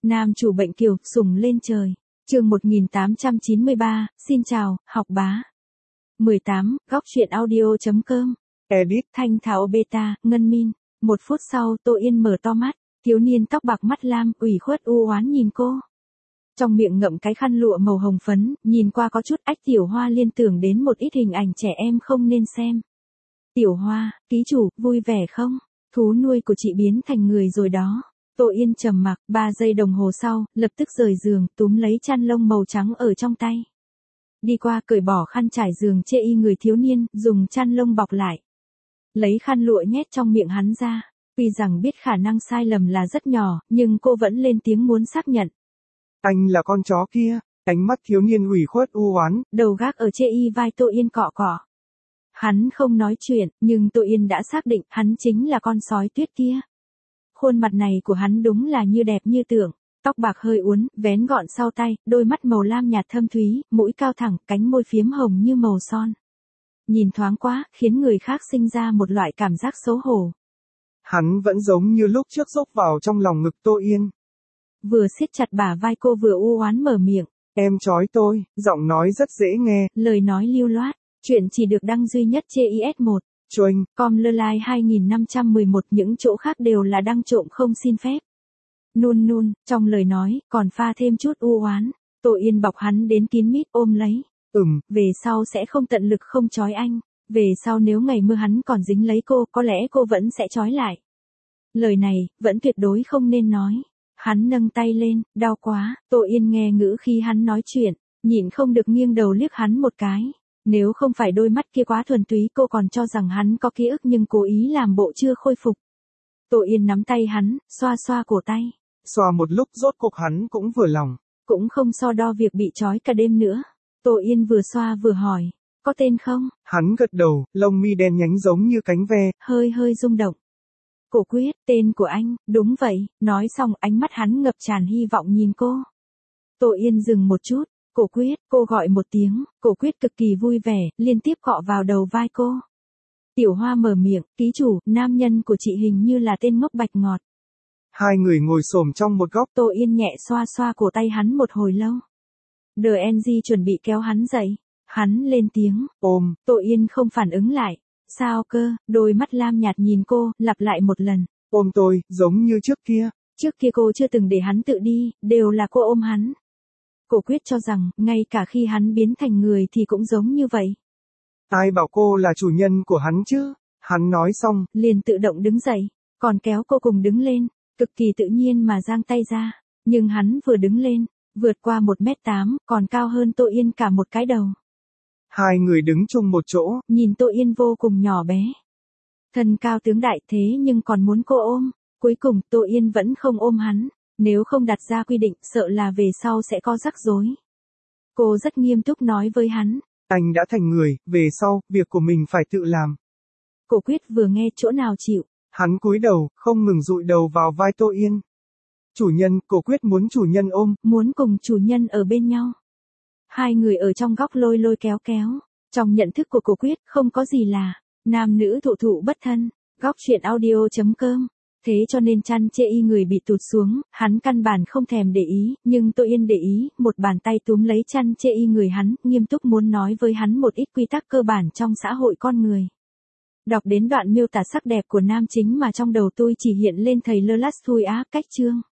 Nam chủ bệnh kiều, sủng lên trời. Chương 1893, xin chào, học bá. 18, góc truyện audio.com. Edit, Thanh Thảo Beta, Ngân Min. 1 phút sau, Tô Yên mở to mắt, thiếu niên tóc bạc mắt lam, ủy khuất u oán nhìn cô. Trong miệng ngậm cái khăn lụa màu hồng phấn, nhìn qua có chút ách. Tiểu Hoa liên tưởng đến một ít hình ảnh trẻ em không nên xem. Tiểu Hoa, ký chủ, vui vẻ không? Thú nuôi của chị biến thành người rồi đó. Tô Yên trầm mặc, 3 giây đồng hồ sau, lập tức rời giường, túm lấy chăn lông màu trắng ở trong tay. Đi qua cởi bỏ khăn trải giường chê y người thiếu niên, dùng chăn lông bọc lại. Lấy khăn lụa nhét trong miệng hắn ra. Tuy rằng biết khả năng sai lầm là rất nhỏ, nhưng cô vẫn lên tiếng muốn xác nhận. Anh là con chó kia, ánh mắt thiếu niên ủy khuất u oán. Đầu gác ở chê y vai Tô Yên cọ cọ. Hắn không nói chuyện, nhưng Tô Yên đã xác định hắn chính là con sói tuyết kia. Khuôn mặt này của hắn đúng là như đẹp như tưởng, tóc bạc hơi uốn, vén gọn sau tay, đôi mắt màu lam nhạt thâm thúy, mũi cao thẳng, cánh môi phiếm hồng như màu son. Nhìn thoáng quá, khiến người khác sinh ra một loại cảm giác xấu hổ. Hắn vẫn giống như lúc trước dốc vào trong lòng ngực Tô Yên. Vừa siết chặt bả vai cô vừa u oán mở miệng. Em chói tôi, giọng nói rất dễ nghe. Lời nói lưu loát, chuyện chỉ được đăng duy nhất trên IS1. Chuênh, com lơ lai 2511, những chỗ khác đều là đăng trộm không xin phép. Nun nun, trong lời nói, còn pha thêm chút u oán. Tô Yên bọc hắn đến kín mít ôm lấy. Về sau sẽ không tận lực không trói anh. Về sau nếu ngày mưa hắn còn dính lấy cô, có lẽ cô vẫn sẽ trói lại. Lời này, vẫn tuyệt đối không nên nói. Hắn nâng tay lên, đau quá. Tô Yên nghe ngữ khi hắn nói chuyện, nhịn không được nghiêng đầu liếc hắn một cái. Nếu không phải đôi mắt kia quá thuần túy, cô còn cho rằng hắn có ký ức nhưng cố ý làm bộ chưa khôi phục. Tô Yên nắm tay hắn, xoa xoa cổ tay. Xoa một lúc rốt cuộc hắn cũng vừa lòng. Cũng không so đo việc bị trói cả đêm nữa. Tô Yên vừa xoa vừa hỏi, có tên không? Hắn gật đầu, lông mi đen nhánh giống như cánh ve. Hơi rung động. Cổ Quyết, tên của anh, đúng vậy. Nói xong ánh mắt hắn ngập tràn hy vọng nhìn cô. Tô Yên dừng một chút. Cổ Quyết, cô gọi một tiếng, Cổ Quyết cực kỳ vui vẻ, liên tiếp cọ vào đầu vai cô. Tiểu Hoa mở miệng, ký chủ, nam nhân của chị hình như là tên ngốc bạch ngọt. Hai người ngồi xổm trong một góc. Tô Yên nhẹ xoa xoa cổ tay hắn một hồi lâu. DNG chuẩn bị kéo hắn dậy. Hắn lên tiếng, ôm. Tô Yên không phản ứng lại. Sao cơ, đôi mắt lam nhạt nhìn cô, lặp lại một lần. Ôm tôi, giống như trước kia. Trước kia cô chưa từng để hắn tự đi, đều là cô ôm hắn. Cổ Quyết cho rằng, ngay cả khi hắn biến thành người thì cũng giống như vậy. Ai bảo cô là chủ nhân của hắn chứ? Hắn nói xong, liền tự động đứng dậy, còn kéo cô cùng đứng lên, cực kỳ tự nhiên mà giang tay ra. Nhưng hắn vừa đứng lên, vượt qua 1m8, còn cao hơn Tô Yên cả một cái đầu. Hai người đứng chung một chỗ, nhìn Tô Yên vô cùng nhỏ bé. Thân cao tướng đại thế nhưng còn muốn cô ôm. Cuối cùng Tô Yên vẫn không ôm hắn. Nếu không đặt ra quy định, sợ là về sau sẽ có rắc rối. Cô rất nghiêm túc nói với hắn. Anh đã thành người, về sau, việc của mình phải tự làm. Cổ Quyết vừa nghe chỗ nào chịu. Hắn cúi đầu, không ngừng dụi đầu vào vai Tô Yên. Chủ nhân, Cổ Quyết muốn chủ nhân ôm. Muốn cùng chủ nhân ở bên nhau. Hai người ở trong góc lôi lôi kéo kéo. Trong nhận thức của Cổ Quyết, không có gì là nam nữ thụ thụ bất thân. Góc truyện audio.com. Thế cho nên chăn chê y người bị tụt xuống, hắn căn bản không thèm để ý, nhưng Tô Yên để ý, một bàn tay túm lấy chăn chê y người hắn, nghiêm túc muốn nói với hắn một ít quy tắc cơ bản trong xã hội con người. Đọc đến đoạn miêu tả sắc đẹp của nam chính mà trong đầu tôi chỉ hiện lên thầy Lơ Lát Thui Á cách chương.